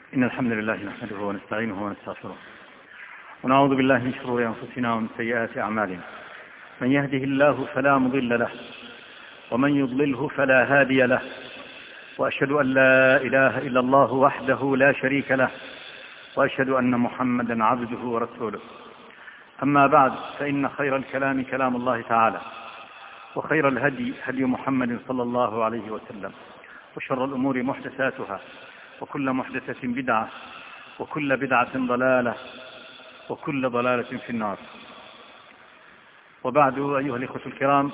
إن الحمد لله نحمده ونستعينه ونستغفره ونعوذ بالله من شرور أنفسنا ومن سيئات أعمالنا. من يهده الله فلا مضل له ومن يضلله فلا هادي له، وأشهد أن لا إله إلا الله وحده لا شريك له، وأشهد أن محمدا عبده ورسوله. أما بعد، فإن خير الكلام كلام الله تعالى، وخير الهدي هدي محمد صلى الله عليه وسلم، وشر الأمور محدثاتها، وكل محدثة بدعة، وكل بدعة ضلالة، وكل ضلالة في النار. وبعد، أيها الإخوة الكرام،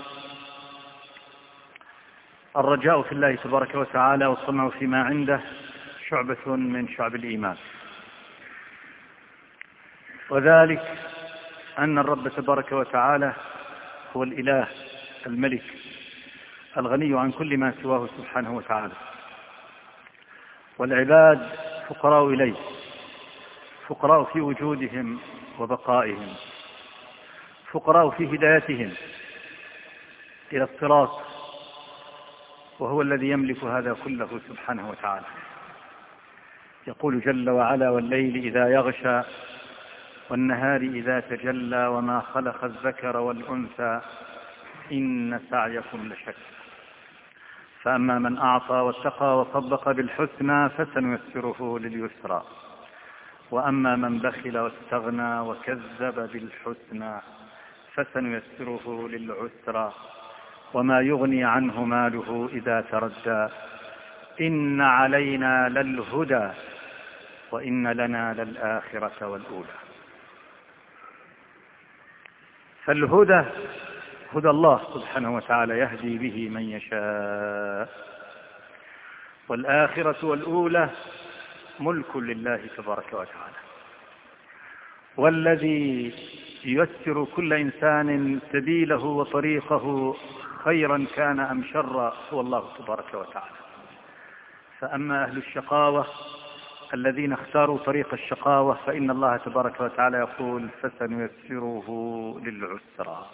الرجاء في الله تبارك وتعالى والطمع فيما عنده شعبة من شعب الإيمان، وذلك أن الرب تبارك وتعالى هو الإله الملك الغني عن كل ما سواه سبحانه وتعالى، والعباد فقراء إليه، فقراء في وجودهم وبقائهم، فقراء في هدايتهم إلى الصراط، وهو الذي يملك هذا كله سبحانه وتعالى. يقول جل وعلا: والليل إذا يغشى والنهار إذا تجلى وما خلق الذكر والأنثى إن سعيكم لشتى. فأما من أعطى واتقى وصدق بالحسنى فسنيسره لليسرى، وأما من بخل واستغنى وكذب بالحسنى فسنيسره للعسرى، وما يغني عنه ماله إذا تردى. إن علينا للهدى وإن لنا للآخرة والأولى. فالهدى هدى الله سبحانه وتعالى يهدي به من يشاء، والآخرة والأولى ملك لله تبارك وتعالى، والذي ييسر كل إنسان سبيله وطريقه خيرا كان أم شرا هو الله تبارك وتعالى. فأما أهل الشقاوة الذين اختاروا طريق الشقاوة فإن الله تبارك وتعالى يقول: فسنيسره للعسرى.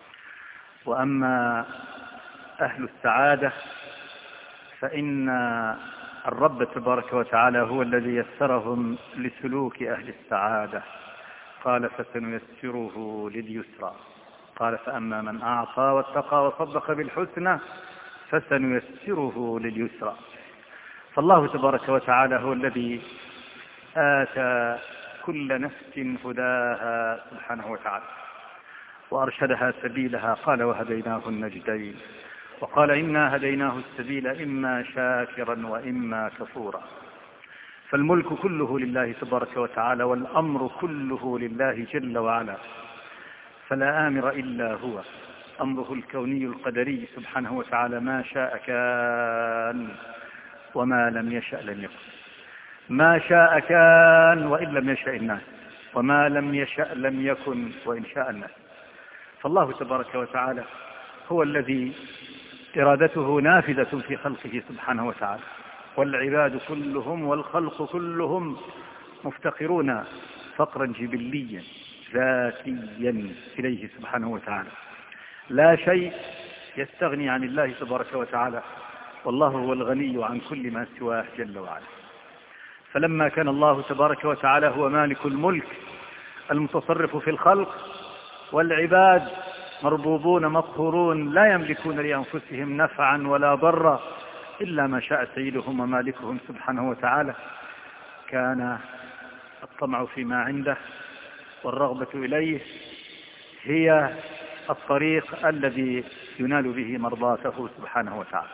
وأما أهل السعادة فإن الرب تبارك وتعالى هو الذي يسرهم لسلوك أهل السعادة، قال: فسنيسره لليسرى. قال: فأما من أعطى واتقى وصدق بالحسنى فسنيسره لليسرى. فالله تبارك وتعالى هو الذي آتى كل نفس هداها سبحانه وتعالى، وأرشدها سبيلها. قال: وهديناه النجدين، وقال: إنا هديناه السبيل إما شاكرا وإما كفورا. فالملك كله لله تبارك وتعالى، والأمر كله لله جل وعلا، فلا آمر إلا هو. أمره الكوني القدري سبحانه وتعالى، ما شاء كان وما لم يشأ لم يكن. ما شاء كان وإن لم يشأ الناس، وما لم يشأ لم يكن وإن شاء الناس. فالله تبارك وتعالى هو الذي إرادته نافذة في خلقه سبحانه وتعالى، والعباد كلهم والخلق كلهم مفتقرون فقرا جبليا ذاتيا إليه سبحانه وتعالى. لا شيء يستغني عن الله تبارك وتعالى، والله هو الغني عن كل ما سواه جل وعلا. فلما كان الله تبارك وتعالى هو مالك الملك المتصرف في الخلق، والعباد مربوبون مقهورون لا يملكون لأنفسهم نفعا ولا ضرا إلا ما شاء سيدهم ومالكهم سبحانه وتعالى، كان الطمع فيما عنده والرغبة إليه هي الطريق الذي ينال به مرضاته سبحانه وتعالى.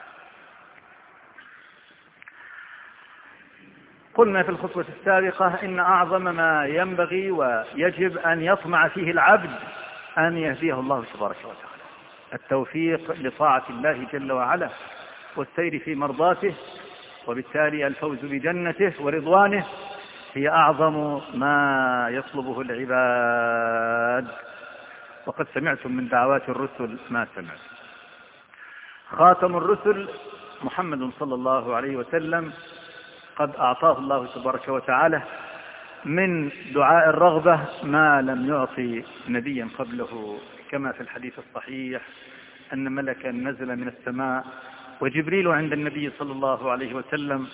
قلنا في الخطوة السابقة إن أعظم ما ينبغي ويجب أن يطمع فيه العبد أن يهديه الله تبارك وتعالى، التوفيق لطاعة الله جل وعلا والسير في مرضاته، وبالتالي الفوز بجنته ورضوانه هي أعظم ما يطلبه العباد. وقد سمعتم من دعوات الرسل ما سمعت. خاتم الرسل محمد صلى الله عليه وسلم قد أعطاه الله تبارك وتعالى من دعاء الرغبة ما لم يعطي نبيا قبله، كما في الحديث الصحيح أن ملكا نزل من السماء وجبريل عند النبي صلى الله عليه وسلم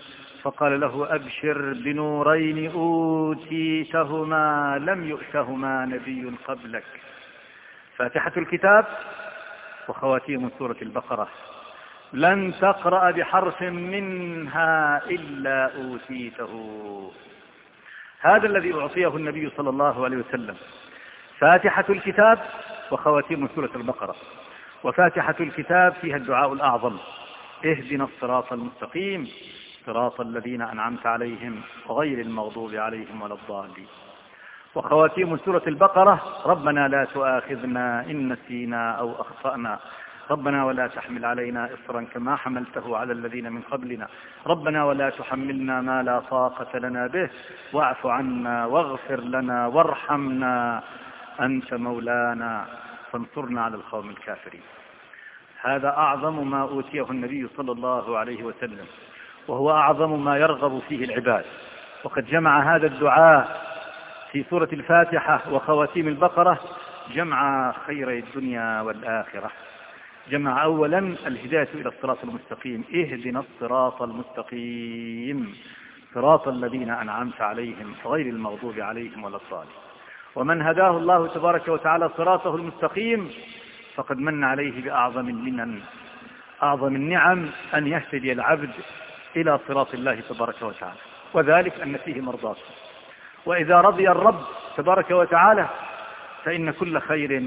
فقال له أبشر بنورين أوتيتهما لم يؤتهما نبي قبلك: فاتحة الكتاب وخواتيم سورة البقرة، لن تقرأ بحرف منها إلا أوتيته. هذا الذي أعطيه النبي صلى الله عليه وسلم: فاتحة الكتاب وخواتيم سورة البقرة. وفاتحة الكتاب فيها الدعاء الأعظم: اهدنا الصراط المستقيم صراط الذين أنعمت عليهم غير المغضوب عليهم ولا الضالين. وخواتيم سورة البقرة: ربنا لا تؤاخذنا إن نسينا أو أخطأنا، ربنا ولا تحمل علينا إصرا كما حملته على الذين من قبلنا، ربنا ولا تحملنا ما لا طاقة لنا به، واعف عنا واغفر لنا وارحمنا أنت مولانا فانصرنا على القوم الكافرين. هذا أعظم ما أوتيه النبي صلى الله عليه وسلم، وهو أعظم ما يرغب فيه العباد. وقد جمع هذا الدعاء في سورة الفاتحة وخواتيم البقرة جمع خيري الدنيا والآخرة. جمع أولا الهداية إلى الصراط المستقيم: اهدنا الصراط المستقيم صراط الذين أنعمت عليهم غير المغضوب عليهم ولا الضالين. ومن هداه الله تبارك وتعالى صراطه المستقيم فقد من عليه بأعظم المنن، أعظم النعم أن يهتدي العبد إلى صراط الله تبارك وتعالى، وذلك أن فيه مرضاته. وإذا رضي الرب تبارك وتعالى فإن كل خير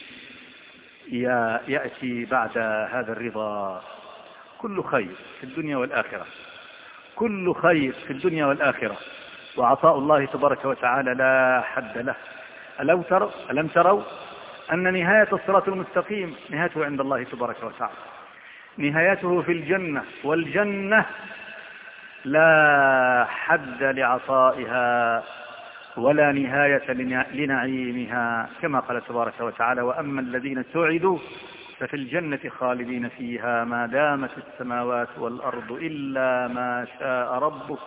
يأتي بعد هذا الرضا، كل خير في الدنيا والآخرة، كل خير في الدنيا والآخرة. وعطاء الله تبارك وتعالى لا حد له. ألم تروا أن نهاية الصراط المستقيم نهايته عند الله تبارك وتعالى، نهايته في الجنة، والجنة لا حد لعطائها ولا نهاية لنعيمها، كما قال تبارك وتعالى: وأما الذين سعدوا ففي الجنة خالدين فيها ما دامت السماوات والأرض إلا ما شاء ربك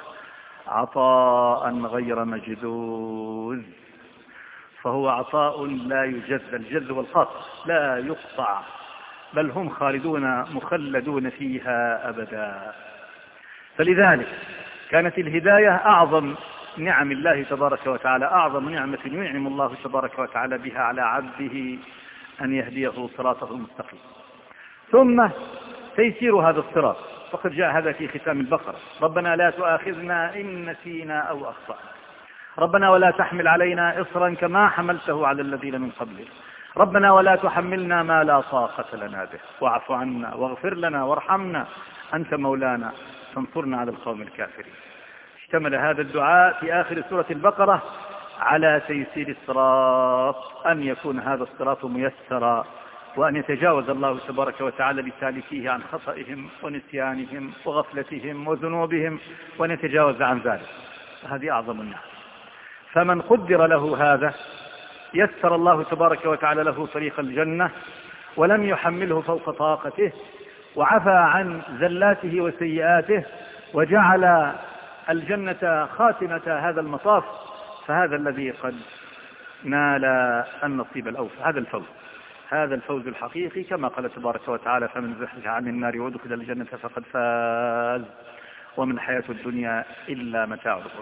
عطاء غير مجذوذ. فهو عطاء لا يجذ، الجذ والقطع لا يقطع، بل هم خالدون مخلدون فيها أبدا. فلذلك كانت الهداية أعظم نعم الله تبارك وتعالى، أعظم نعمة ينعم الله تبارك وتعالى بها على عبده أن يهديه صراطه المستقيم. ثم تيسير هذا الصراط، فقد جاء هذا في ختام البقرة: ربنا لا تؤاخذنا إن نسينا أو أخطأنا، ربنا ولا تحمل علينا إصرا كما حملته على الذين من قبلنا، ربنا ولا تحملنا ما لا طاقة لنا به، واعف عنا واغفر لنا وارحمنا أنت مولانا فانصرنا على القوم الكافرين. اشتمل هذا الدعاء في آخر سورة البقرة على تيسير الصراط، أن يكون هذا الصراط ميسرا، وأن يتجاوز الله تبارك وتعالى لسالكيه عن خطئهم ونسيانهم وغفلتهم وذنوبهم، وأن يتجاوز عن ذلك. هذه أعظم النعم. فمن قدر له هذا يسر الله تبارك وتعالى له طريق الجنة، ولم يحمله فوق طاقته، وعفى عن زلاته وسيئاته، وجعل الجنة خاتمة هذا المطاف. فهذا الذي قد نال النصيب الأوفى، هذا الفوز الحقيقي، كما قال تبارك وتعالى: فمن زحزح عن النار وادخل الجنة فقد فاز وما الحياة الدنيا إلا متاع الغرور.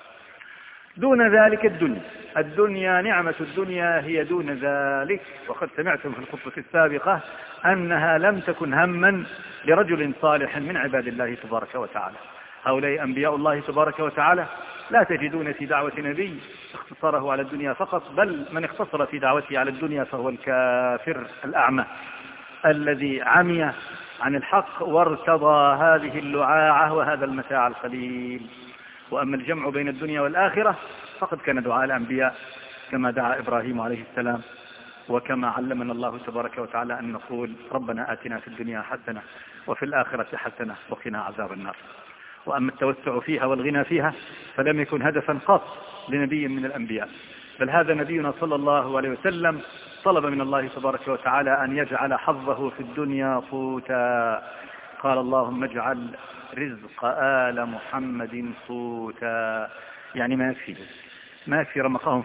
دون ذلك الدنيا نعمة الدنيا هي دون ذلك. وقد سمعتم في الخطبة السابقة أنها لم تكن هما لرجل صالح من عباد الله تبارك وتعالى. هؤلاء أنبياء الله تبارك وتعالى، لا تجدون في دعوة نبي اختصاره على الدنيا فقط، بل من اختصر في دعوته على الدنيا فهو الكافر الأعمى الذي عمي عن الحق وارتضى هذه اللعاعة وهذا المتاع القليل. وأما الجمع بين الدنيا والآخرة فقد كان دعاء الأنبياء، كما دعا إبراهيم عليه السلام، وكما علمنا الله تبارك وتعالى أن نقول: ربنا آتنا في الدنيا حسنة وفي الآخرة حسنة وقنا عذاب النار. وأما التوسع فيها والغنى فيها فلم يكن هدفا قط لنبي من الأنبياء، بل هذا نبينا صلى الله عليه وسلم طلب من الله تبارك وتعالى أن يجعل حظه في الدنيا قوتا. قال: اللهم اجعل رزق آل محمد قوتا، يعني ما يكفي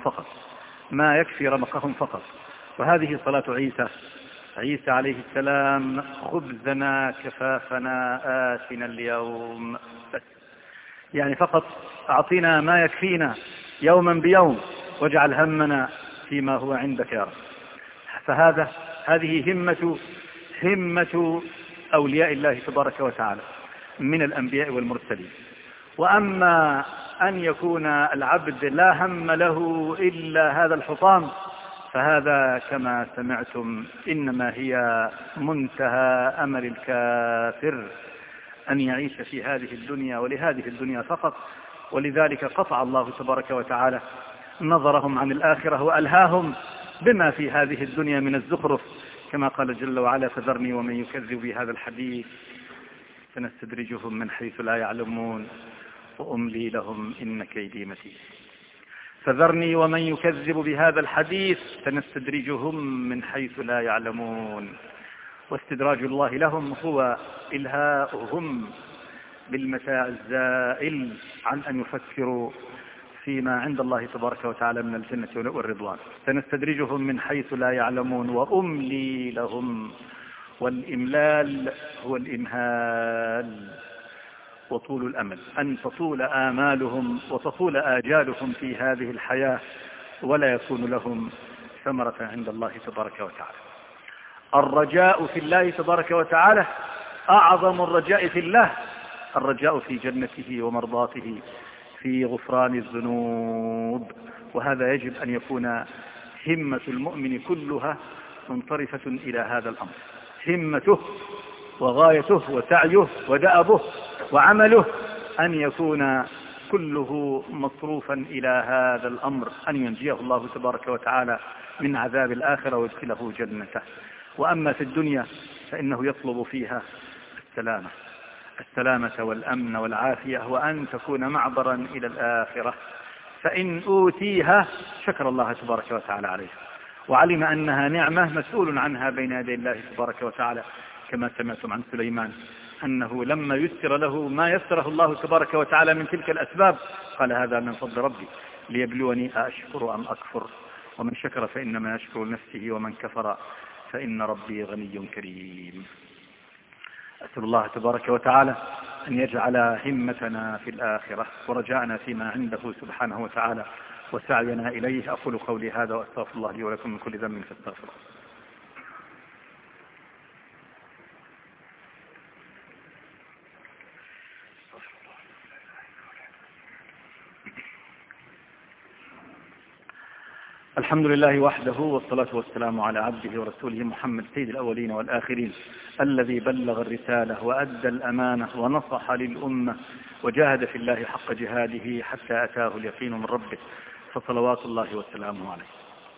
رمقهم فقط، وهذه صلاة عيسى عليه السلام: خبزنا كفافنا آتنا اليوم. يعني فقط أعطينا ما يكفينا يوما بيوم، واجعل همنا فيما هو عندك يا رب. هذه همة أولياء الله تبارك وتعالى من الأنبياء والمرسلين. وأما أن يكون العبد لا هم له إلا هذا الحطام، فهذا كما سمعتم إنما هي منتهى أمل الكافر أن يعيش في هذه الدنيا ولهذه الدنيا فقط. ولذلك قطع الله تبارك وتعالى نظرهم عن الآخرة وألهاهم بما في هذه الدنيا من الزخرف، كما قال جل وعلا: فذرني ومن يكذب بهذا الحديث سنستدرجهم من حيث لا يعلمون وأملي لهم إن كيدي متين. فذرني ومن يكذب بهذا الحديث سنستدرجهم من حيث لا يعلمون. واستدراج الله لهم هو إلهاؤهم بالمتاع الزائل عن أن يفكروا فيما عند الله تبارك وتعالى من الجنة والرضوان. سنستدرجهم من حيث لا يعلمون وأملي لهم. والإملال هو الإمهال وطول الأمل، أن تطول آمالهم وتطول آجالهم في هذه الحياة ولا يكون لهم ثمرة عند الله تبارك وتعالى. الرجاء في الله تبارك وتعالى أعظم الرجاء في الله، الرجاء في جنته ومرضاته، في غفران الذنوب. وهذا يجب أن يكون همة المؤمن كلها منصرفة إلى هذا الأمر، همته وغايته وسعيه ودأبه وعمله أن يكون كله مصروفا إلى هذا الأمر، أن ينجيه الله تبارك وتعالى من عذاب الآخرة ويدخله جنته. وأما في الدنيا فإنه يطلب فيها السلامة والأمن والعافية، وأن تكون معبرا إلى الآخرة. فإن أوتيها شكر الله تبارك وتعالى عليها، وعلم أنها نعمة مسؤول عنها بين يدي الله تبارك وتعالى، كما سمعتم عن سليمان أنه لما يسر له ما يسره الله تبارك وتعالى من تلك الأسباب قال: هذا من فضل ربي ليبلوني أشكر أم أكفر، ومن شكر فإنما يشكر نفسه ومن كفر فإن ربي غني كريم. أسأل الله تبارك وتعالى أن يجعل همتنا في الآخرة ورجاءنا فيما عنده سبحانه وتعالى وسعينا إليه. أقول قولي هذا وأستغفر الله لي ولكم من كل ذنب فاستغفروه. الحمد لله وحده، والصلاة والسلام على عبده ورسوله محمد سيد الأولين والآخرين، الذي بلغ الرسالة وأدى الأمانة ونصح للأمة وجاهد في الله حق جهاده حتى أتاه اليقين من ربه، فصلوات الله وسلامه عليه.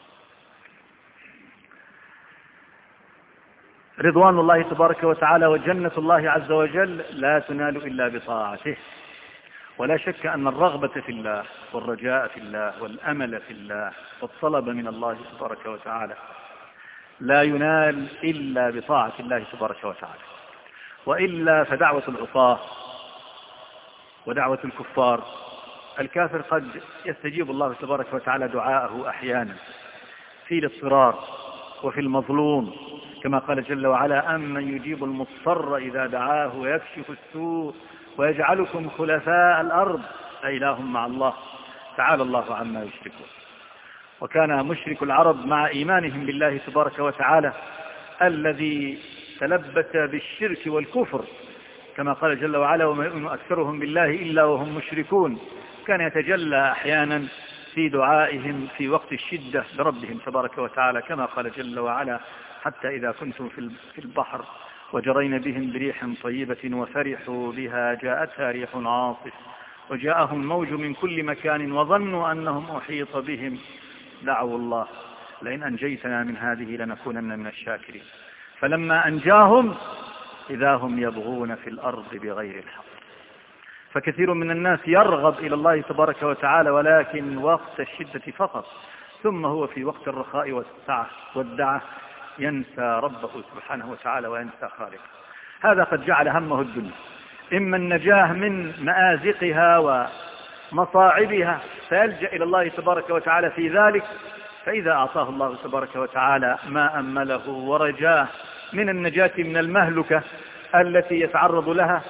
رضوان الله تبارك وتعالى وجنة الله عز وجل لا تنال إلا بطاعته. ولا شك أن الرغبة في الله والرجاء في الله والأمل في الله والطلب من الله تبارك وتعالى لا ينال إلا بطاعة الله تبارك وتعالى، وإلا فدعوة العصاة ودعوة الكفار، الكافر قد يستجيب الله تبارك وتعالى دعاءه أحيانا في الاضطرار وفي المظلوم، كما قال جل وعلا: أمن يجيب المضطر إذا دعاه ويكشف السوء ويجعلكم خلفاء الأرض أإله مع الله تعالى الله عما يشركون. وكان مشرك العرب مع إيمانهم بالله تبارك وتعالى الذي تلبس بالشرك والكفر، كما قال جل وعلا: وما يؤمن أكثرهم بالله إلا وهم مشركون، كان يتجلى أحيانا في دعائهم في وقت الشدة لربهم تبارك وتعالى، كما قال جل وعلا: حتى إذا كنتم في البحر وجرين بهم بريح طيبة وفرحوا بها جاءتها ريح عاصف وجاءهم موج من كل مكان وظنوا أنهم أحيط بهم دعوا الله لئن أنجيتنا من هذه لنكونن من الشاكرين، فلما أنجاهم إذا هم يبغون في الأرض بغير الحق. فكثير من الناس يرغب إلى الله تبارك وتعالى ولكن وقت الشدة فقط، ثم هو في وقت الرخاء والسعة والدعة ينسى ربه سبحانه وتعالى وينسى خالقه. هذا قد جعل همه الدنيا، إما النجاة من مآزقها ومصاعبها فيلجأ إلى الله تبارك وتعالى في ذلك، فإذا أعطاه الله تبارك وتعالى ما أمله ورجاه من النجاة من المهلكة التي يتعرض لها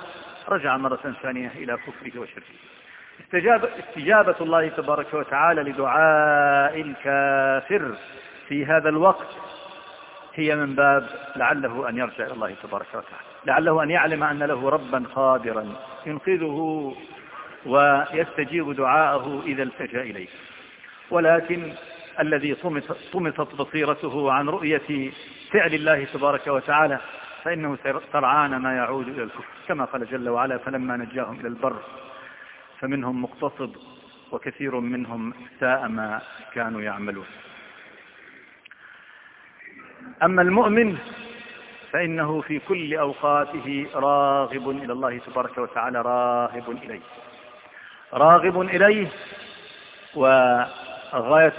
رجع مرة ثانية إلى كفره وشركه. استجابة الله تبارك وتعالى لدعاء الكافر في هذا الوقت هي من باب لعله أن يرجع إلى الله تبارك وتعالى، لعله أن يعلم أن له ربا قادرا ينقذه ويستجيب دعاءه إذا التجأ إليه. ولكن الذي طمست بصيرته عن رؤية فعل الله تبارك وتعالى فإنه سرعان ما يعود إلى الكفر، كما قال جل وعلا: فلما نجاهم إلى البر فمنهم مقتصد وكثير منهم ساء ما كانوا يعملون. أما المؤمن فإنه في كل أوقاته راغب إلى الله تبارك وتعالى، راغب إليه، وغاية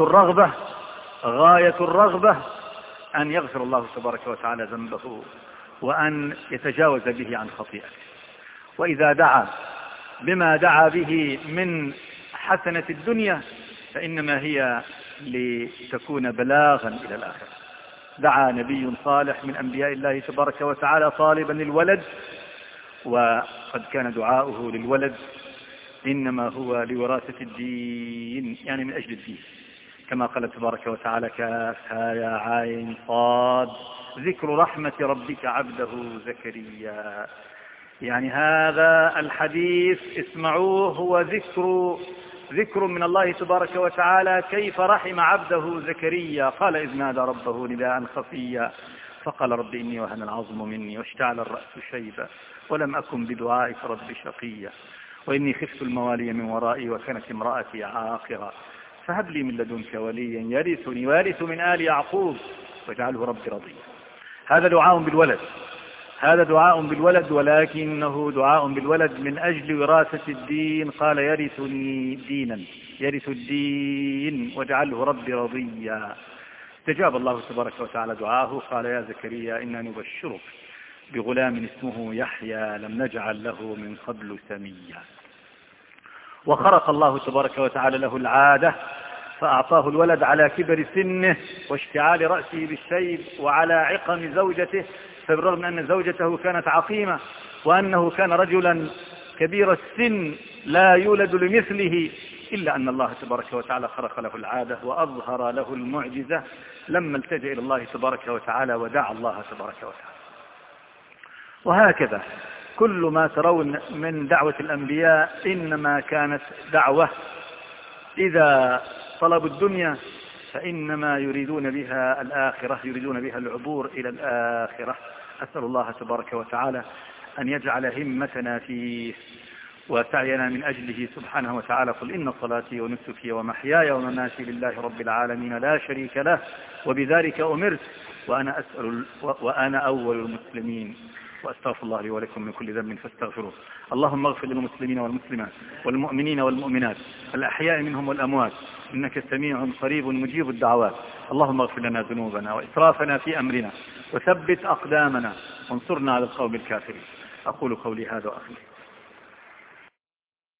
الرغبة أن يغفر الله تبارك وتعالى ذنبه وأن يتجاوز به عن خطيئته. وإذا دعا بما دعا به من حسنة الدنيا فإنما هي لتكون بلاغا إلى الآخرة. دعا نبي صالح من أنبياء الله تبارك وتعالى طالبا للولد، وقد كان دعاؤه للولد إنما هو لوراثة الدين، يعني من أجل الدين، كما قال تبارك وتعالى: كافها يا عين صاد ذكر رحمة ربك عبده زكريا. يعني هذا الحديث اسمعوه، هو ذكر من الله تبارك وتعالى كيف رحم عبده زكريا. قال إذ نادى ربه نداء خفيا فقال: رب إني وهن العظم مني واشتعل الرأس شيبا ولم أكن بدعائك رب شقيا وإني خفت الموالي من ورائي وكانت امرأتي عاقرا فهب لي من لدنك وليا يرثني ويرث من آل يعقوب واجعله ربي رضيا. هذا دعاء بالولد، ولكنه دعاء بالولد من أجل وراثة الدين. قال: يرث الدين واجعله ربي رضيا. استجاب الله تبارك وتعالى دعاه. قال: يا زكريا إنا نبشرك بغلام اسمه يحيى لم نجعل له من قبل سميا. وخرق الله تبارك وتعالى له العادة فأعطاه الولد على كبر سنه واشتعال رأسه بالشيب وعلى عقم زوجته، فبالرغم أن زوجته كانت عقيمة وأنه كان رجلا كبير السن لا يولد لمثله، إلا أن الله تبارك وتعالى خرق له العادة وأظهر له المعجزة لما التجأ إلى الله تبارك وتعالى ودعا الله تبارك وتعالى. وهكذا كل ما ترون من دعوة الأنبياء إنما كانت دعوة إذا طلبوا الدنيا فإنما يريدون بها الآخرة، يريدون بها العبور إلى الآخرة. أسأل الله تبارك وتعالى أن يجعل همتنا فيه وسعينا من أجله سبحانه وتعالى. قل إن صلاتي ونسكي ومحياي ومماتي لله رب العالمين لا شريك له وبذلك أمرت وأنا أول المسلمين. وأستغفر الله لي ولكم من كل ذنب فاستغفروه. اللهم اغفر للمسلمين والمسلمات والمؤمنين والمؤمنات الأحياء منهم والأموات إنك سميع قريب مجيب الدعوات. اللهم اغفر لنا ذنوبنا وإسرافنا في أمرنا وثبت أقدامنا وانصرنا على القوم الكافرين. أقول قولي هذا وأخير.